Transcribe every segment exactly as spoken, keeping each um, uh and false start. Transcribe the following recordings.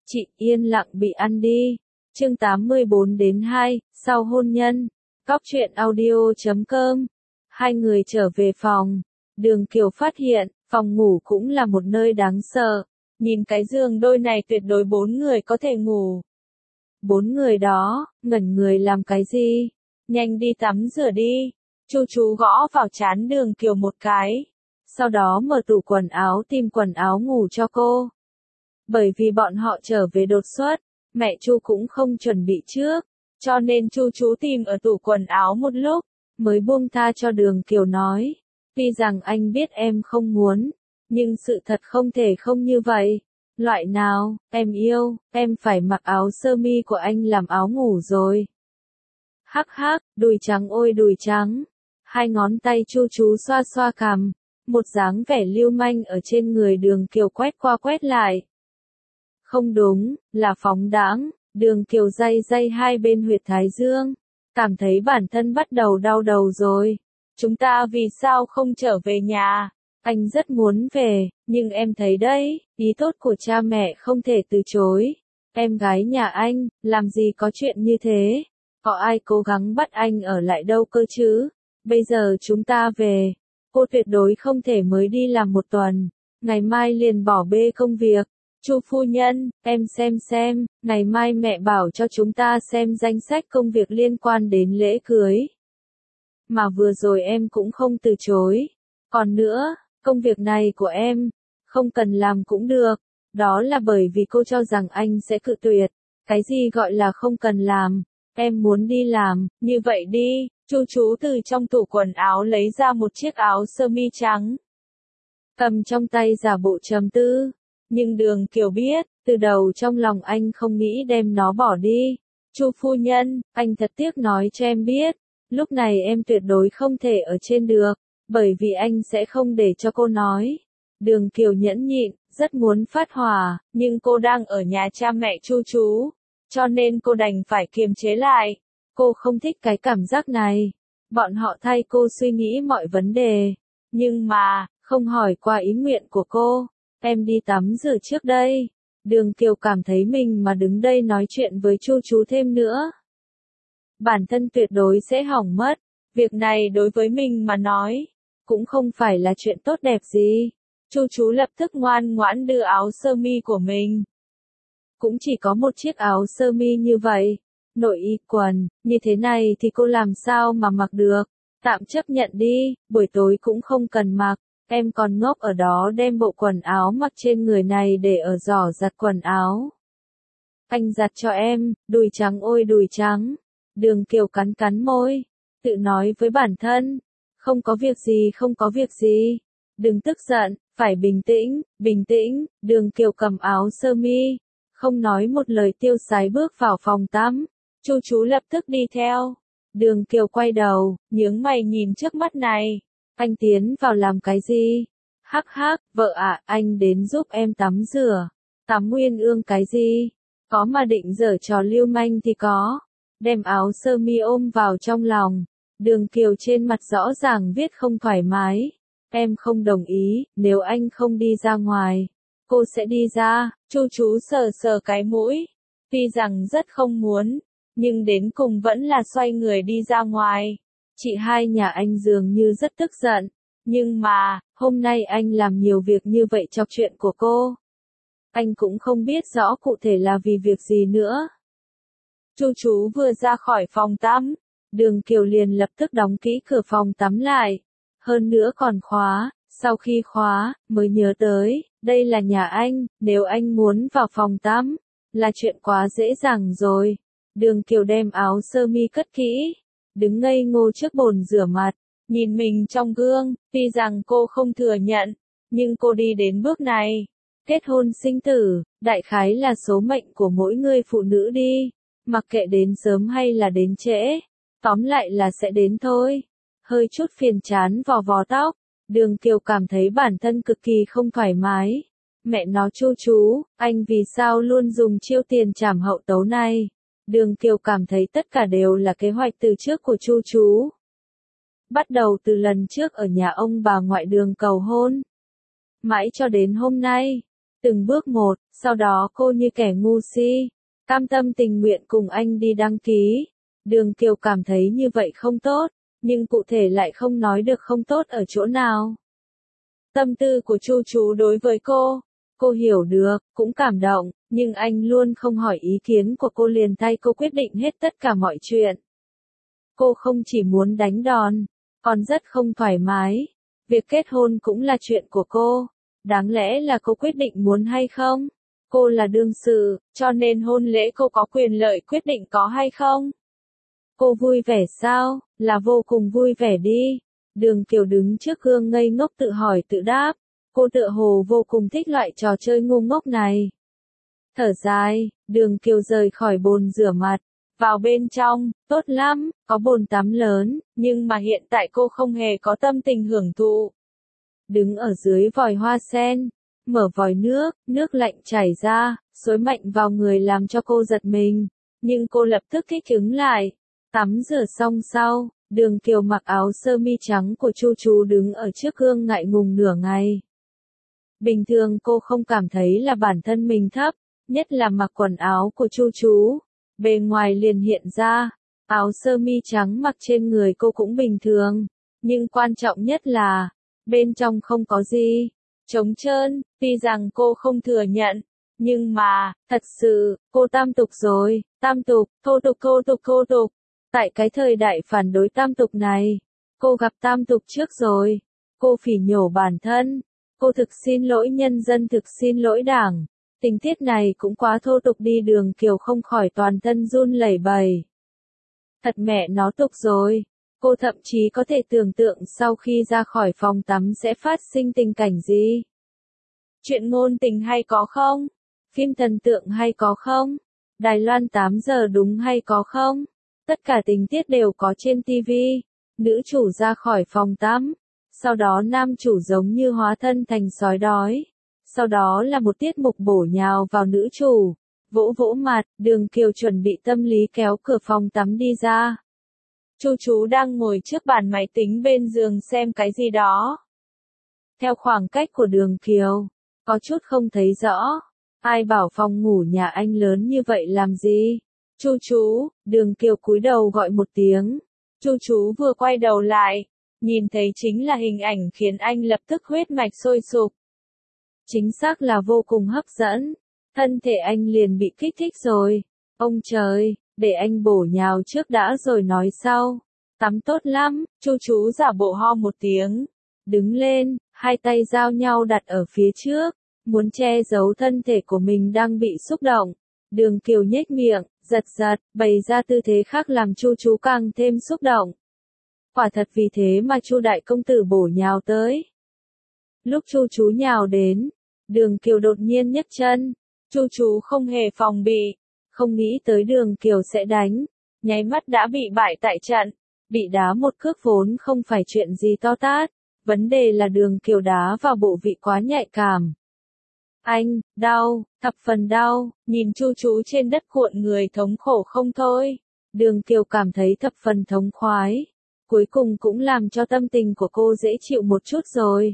Chị yên lặng bị ăn đi. Chương tám mươi bốn đến hai, sau hôn nhân. Cóc truyện audio chấm com. Hai người trở về phòng. Đường Kiều phát hiện, phòng ngủ cũng là một nơi đáng sợ. Nhìn cái giường đôi này tuyệt đối bốn người có thể ngủ. Bốn người đó, ngẩn người làm cái gì? Nhanh đi tắm rửa đi. Chu chú gõ vào trán Đường Kiều một cái. Sau đó mở tủ quần áo tìm quần áo ngủ cho cô. Bởi vì bọn họ trở về đột xuất, mẹ Chu cũng không chuẩn bị trước, cho nên Chu chú tìm ở tủ quần áo một lúc, mới buông tha cho Đường Kiều nói. Tuy rằng anh biết em không muốn, nhưng sự thật không thể không như vậy. Loại nào, em yêu, em phải mặc áo sơ mi của anh làm áo ngủ rồi. Hắc hắc, đùi trắng ôi đùi trắng. Hai ngón tay Chu chú xoa xoa cằm, một dáng vẻ lưu manh ở trên người Đường Kiều quét qua quét lại. Không đúng, là phóng đãng. Đường Kiều day day hai bên huyệt thái dương, cảm thấy bản thân bắt đầu đau đầu rồi. Chúng ta vì sao không trở về nhà? Anh rất muốn về, nhưng em thấy đấy, ý tốt của cha mẹ không thể từ chối. Em gái nhà anh, làm gì có chuyện như thế? Có ai cố gắng bắt anh ở lại đâu cơ chứ? Bây giờ chúng ta về, cô tuyệt đối không thể mới đi làm một tuần, ngày mai liền bỏ bê công việc. Chu phu nhân, em xem xem, ngày mai mẹ bảo cho chúng ta xem danh sách công việc liên quan đến lễ cưới. Mà vừa rồi em cũng không từ chối. Còn nữa, công việc này của em, không cần làm cũng được. Đó là bởi vì cô cho rằng anh sẽ cự tuyệt. Cái gì gọi là không cần làm? Em muốn đi làm, như vậy đi. Chu chú từ trong tủ quần áo lấy ra một chiếc áo sơ mi trắng. Cầm trong tay giả bộ trầm tư. Nhưng Đường Kiều biết, từ đầu trong lòng anh không nghĩ đem nó bỏ đi. Chu phu nhân, anh thật tiếc nói cho em biết, lúc này em tuyệt đối không thể ở trên được, bởi vì anh sẽ không để cho cô nói. Đường Kiều nhẫn nhịn, rất muốn phát hỏa, nhưng cô đang ở nhà cha mẹ Chu chú, cho nên cô đành phải kiềm chế lại. Cô không thích cái cảm giác này. Bọn họ thay cô suy nghĩ mọi vấn đề, nhưng mà, không hỏi qua ý nguyện của cô. Em đi tắm rửa trước đây. Đường Kiều cảm thấy mình mà đứng đây nói chuyện với Chu chú thêm nữa, bản thân tuyệt đối sẽ hỏng mất. Việc này đối với mình mà nói, cũng không phải là chuyện tốt đẹp gì. Chu chú lập tức ngoan ngoãn đưa áo sơ mi của mình. Cũng chỉ có một chiếc áo sơ mi như vậy. Nội y quần, như thế này thì cô làm sao mà mặc được. Tạm chấp nhận đi, buổi tối cũng không cần mặc. Em còn ngốc ở đó đem bộ quần áo mặc trên người này để ở giỏ giặt quần áo. Anh giặt cho em, đùi trắng ôi đùi trắng. Đường Kiều cắn cắn môi, tự nói với bản thân, không có việc gì không có việc gì. Đừng tức giận, phải bình tĩnh, bình tĩnh. Đường Kiều cầm áo sơ mi, không nói một lời tiêu sái bước vào phòng tắm. Chu chú lập tức đi theo. Đường Kiều quay đầu, nhướng mày nhìn trước mắt này. Anh tiến vào làm cái gì? Hắc hắc, vợ ạ, anh đến giúp em tắm rửa. Tắm nguyên ương cái gì? Có mà định giở trò lưu manh thì có. Đem áo sơ mi ôm vào trong lòng. Đường Kiều trên mặt rõ ràng viết không thoải mái. Em không đồng ý, nếu anh không đi ra ngoài, cô sẽ đi ra. Chu chú sờ sờ cái mũi. Tuy rằng rất không muốn, nhưng đến cùng vẫn là xoay người đi ra ngoài. Chị hai nhà anh dường như rất tức giận, nhưng mà, hôm nay anh làm nhiều việc như vậy chọc chuyện của cô. Anh cũng không biết rõ cụ thể là vì việc gì nữa. Chu chú vừa ra khỏi phòng tắm, Đường Kiều liền lập tức đóng kỹ cửa phòng tắm lại. Hơn nữa còn khóa, sau khi khóa, mới nhớ tới, đây là nhà anh, nếu anh muốn vào phòng tắm, là chuyện quá dễ dàng rồi. Đường Kiều đem áo sơ mi cất kỹ. Đứng ngây ngô trước bồn rửa mặt, nhìn mình trong gương, tuy rằng cô không thừa nhận, nhưng cô đi đến bước này. Kết hôn sinh tử, đại khái là số mệnh của mỗi người phụ nữ đi, mặc kệ đến sớm hay là đến trễ, tóm lại là sẽ đến thôi. Hơi chút phiền chán vò vò tóc, Đường Kiều cảm thấy bản thân cực kỳ không thoải mái. Mẹ nó Chu chú, anh vì sao luôn dùng chiêu tiền trảm hậu tấu này? Đường Kiều cảm thấy tất cả đều là kế hoạch từ trước của Chu chú. Bắt đầu từ lần trước ở nhà ông bà ngoại Đường cầu hôn, mãi cho đến hôm nay, từng bước một, sau đó cô như kẻ ngu si, cam tâm tình nguyện cùng anh đi đăng ký. Đường Kiều cảm thấy như vậy không tốt, nhưng cụ thể lại không nói được không tốt ở chỗ nào. Tâm tư của Chu Chú đối với cô, cô hiểu được, cũng cảm động, nhưng anh luôn không hỏi ý kiến của cô liền thay cô quyết định hết tất cả mọi chuyện. Cô không chỉ muốn đánh đòn, còn rất không thoải mái. Việc kết hôn cũng là chuyện của cô. Đáng lẽ là cô quyết định muốn hay không? Cô là đương sự, cho nên hôn lễ cô có quyền lợi quyết định có hay không? Cô vui vẻ sao? Là vô cùng vui vẻ đi. Đường Kiều đứng trước gương ngây ngốc tự hỏi tự đáp. Cô tựa hồ vô cùng thích loại trò chơi ngu ngốc này. Thở dài, Đường Kiều rời khỏi bồn rửa mặt. Vào bên trong, tốt lắm, có bồn tắm lớn, nhưng mà hiện tại cô không hề có tâm tình hưởng thụ. Đứng ở dưới vòi hoa sen, mở vòi nước, nước lạnh chảy ra, xối mạnh vào người làm cho cô giật mình, nhưng cô lập tức thích ứng lại. Tắm rửa xong sau, Đường Kiều mặc áo sơ mi trắng của Chu Chú đứng ở trước gương ngại ngùng nửa ngày. Bình thường cô không cảm thấy là bản thân mình thấp, nhất là mặc quần áo của Chu Chú. Bề ngoài liền hiện ra, áo sơ mi trắng mặc trên người cô cũng bình thường, nhưng quan trọng nhất là, bên trong không có gì, trống trơn, tuy rằng cô không thừa nhận, nhưng mà, thật sự, cô tam tục rồi, tam tục, thô tục thô tục thô tục. Tại cái thời đại phản đối tam tục này, cô gặp tam tục trước rồi, cô phỉ nhổ bản thân, cô thực xin lỗi nhân dân, thực xin lỗi đảng. Tình tiết này cũng quá thô tục đi. Đường Kiều không khỏi toàn thân run lẩy bẩy. Thật mẹ nó tục rồi. Cô thậm chí có thể tưởng tượng sau khi ra khỏi phòng tắm sẽ phát sinh tình cảnh gì. Chuyện ngôn tình hay có không? Phim thần tượng hay có không? Đài Loan tám giờ đúng hay có không? Tất cả tình tiết đều có trên ti vi. Nữ chủ ra khỏi phòng tắm. Sau đó nam chủ giống như hóa thân thành sói đói. Sau đó là một tiết mục bổ nhào vào nữ chủ, vỗ vỗ mặt. Đường Kiều chuẩn bị tâm lý kéo cửa phòng tắm đi ra. Chu Chú đang ngồi trước bàn máy tính bên giường xem cái gì đó. Theo khoảng cách của Đường Kiều, có chút không thấy rõ. Ai bảo phòng ngủ nhà anh lớn như vậy làm gì? Chu Chú, Đường Kiều cúi đầu gọi một tiếng. Chu Chú vừa quay đầu lại, nhìn thấy chính là hình ảnh khiến anh lập tức huyết mạch sôi sục. Chính xác là vô cùng hấp dẫn. Thân thể anh liền bị kích thích rồi. Ông trời, để anh bổ nhào trước đã rồi nói sau. Tắm tốt lắm. Chu Chú giả bộ ho một tiếng. Đứng lên, hai tay giao nhau đặt ở phía trước. Muốn che giấu thân thể của mình đang bị xúc động. Đường Kiều nhếch miệng, giật giật, bày ra tư thế khác làm Chu Chú càng thêm xúc động. Quả thật vì thế mà Chu đại công tử bổ nhào tới. Lúc Chu Chú nhào đến, Đường Kiều đột nhiên nhấc chân. Chu Chú không hề phòng bị, không nghĩ tới Đường Kiều sẽ đánh, nháy mắt đã bị bại tại trận. Bị đá một cước vốn không phải chuyện gì to tát, vấn đề là Đường Kiều đá vào bộ vị quá nhạy cảm. Anh, đau, thập phần đau, nhìn Chu Chú trên đất cuộn người thống khổ không thôi. Đường Kiều cảm thấy thập phần thống khoái, cuối cùng cũng làm cho tâm tình của cô dễ chịu một chút rồi.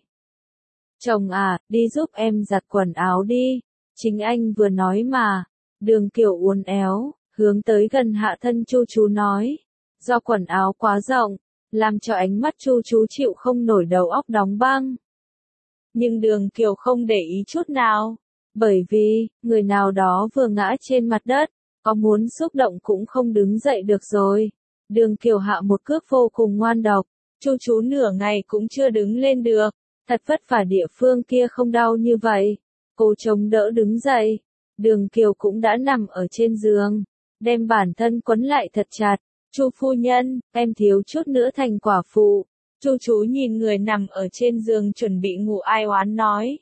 Chồng à, đi giúp em giặt quần áo đi. Chính anh vừa nói mà. Đường Kiều uốn éo, hướng tới gần hạ thân Chu Chú nói. Do quần áo quá rộng, làm cho ánh mắt Chu Chú chịu không nổi, đầu óc đóng băng. Nhưng Đường Kiều không để ý chút nào. Bởi vì, người nào đó vừa ngã trên mặt đất, có muốn xúc động cũng không đứng dậy được rồi. Đường Kiều hạ một cước vô cùng ngoan độc. Chu Chú nửa ngày cũng chưa đứng lên được. Thật vất vả địa phương kia không đau như vậy. Cô chống đỡ đứng dậy. Đường Kiều cũng đã nằm ở trên giường. Đem bản thân quấn lại thật chặt. Chu phu nhân, em thiếu chút nữa thành quả phụ. Chu Chú nhìn người nằm ở trên giường chuẩn bị ngủ ai oán nói.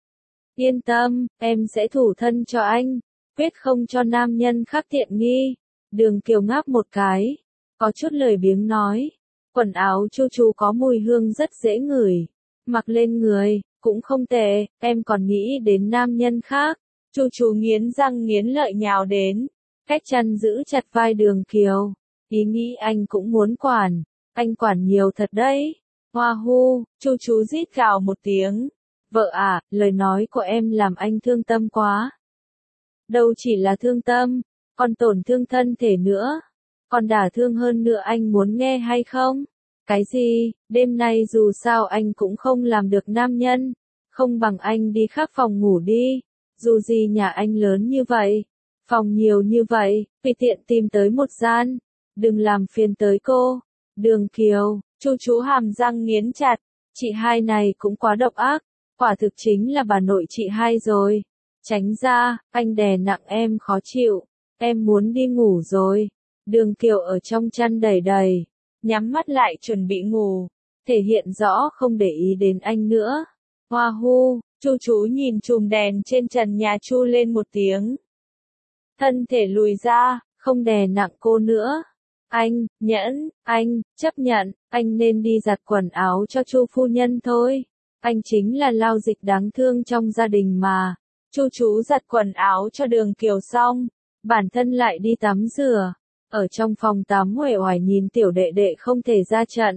Yên tâm, em sẽ thủ thân cho anh. Quyết không cho nam nhân khác tiện nghi. Đường Kiều ngáp một cái. Có chút lời biếng nói. Quần áo Chu Chú có mùi hương rất dễ ngửi. Mặc lên người, cũng không tệ, em còn nghĩ đến nam nhân khác. Chu Chú nghiến răng nghiến lợi nhào đến. Cách chân giữ chặt vai Đường Kiều. Ý nghĩ anh cũng muốn quản. Anh quản nhiều thật đấy. Hoa hu, Chu Chú rít gào một tiếng. Vợ à, lời nói của em làm anh thương tâm quá. Đâu chỉ là thương tâm, còn tổn thương thân thể nữa. Còn đả thương hơn nữa, anh muốn nghe hay không? Cái gì, đêm nay dù sao anh cũng không làm được nam nhân. Không bằng anh đi khác phòng ngủ đi. Dù gì nhà anh lớn như vậy, phòng nhiều như vậy, tùy tiện tìm tới một gian. Đừng làm phiền tới cô. Đường Kiều, chu chú hàm răng nghiến chặt. Chị hai này cũng quá độc ác. Quả thực chính là bà nội chị hai rồi. Tránh ra, anh đè nặng em khó chịu. Em muốn đi ngủ rồi. Đường Kiều ở trong chăn đầy đầy, nhắm mắt lại chuẩn bị ngủ, thể hiện rõ không để ý đến anh nữa. Hoa hu, chu chú nhìn chùm đèn trên trần nhà chu lên một tiếng. Thân thể lùi ra, không đè nặng cô nữa. Anh, nhẫn, anh, chấp nhận, anh nên đi giặt quần áo cho chu phu nhân thôi. Anh chính là lao dịch đáng thương trong gia đình mà. Chu chú giặt quần áo cho Đường Kiều xong, bản thân lại đi tắm rửa. Ở trong phòng tắm uể oải nhìn tiểu đệ đệ không thể ra trận.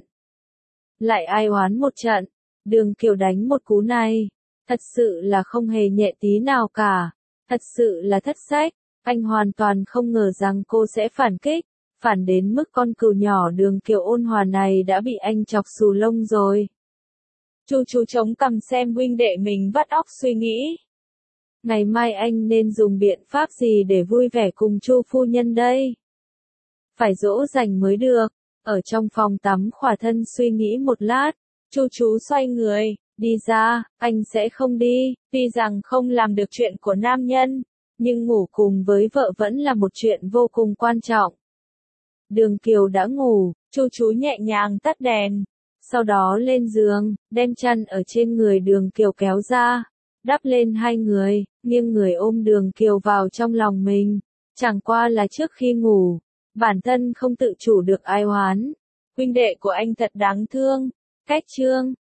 Lại ai oán một trận, Đường Kiều đánh một cú này. Thật sự là không hề nhẹ tí nào cả. Thật sự là thất sách. Anh hoàn toàn không ngờ rằng cô sẽ phản kích. Phản đến mức con cừu nhỏ Đường Kiều ôn hòa này đã bị anh chọc xù lông rồi. Chu chú chống cằm xem huynh đệ mình vắt óc suy nghĩ. Ngày mai anh nên dùng biện pháp gì để vui vẻ cùng chu phu nhân đây? Phải dỗ dành mới được. Ở trong phòng tắm khỏa thân suy nghĩ một lát, chu chú xoay người, đi ra, anh sẽ không đi, tuy rằng không làm được chuyện của nam nhân, nhưng ngủ cùng với vợ vẫn là một chuyện vô cùng quan trọng. Đường Kiều đã ngủ, chu chú nhẹ nhàng tắt đèn, sau đó lên giường, đem chăn ở trên người Đường Kiều kéo ra, đắp lên hai người, nghiêng người ôm Đường Kiều vào trong lòng mình, chẳng qua là trước khi ngủ. Bản thân không tự chủ được ai oán. Huynh đệ của anh thật đáng thương. Cách chương